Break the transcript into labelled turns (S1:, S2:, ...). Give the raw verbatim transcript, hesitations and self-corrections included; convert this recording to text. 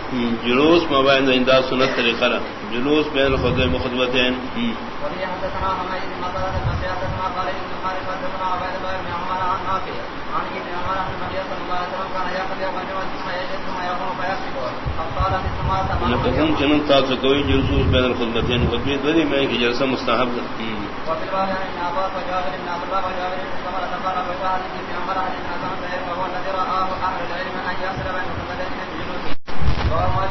S1: جلوس مبین زندہ سنت طریقہ جلوس بین الخطبہ مخطبتین نقصم چنن تاث کوئی جلوس بین الخطبتین خطبی دوری میں کہ جلسہ مستحب ہے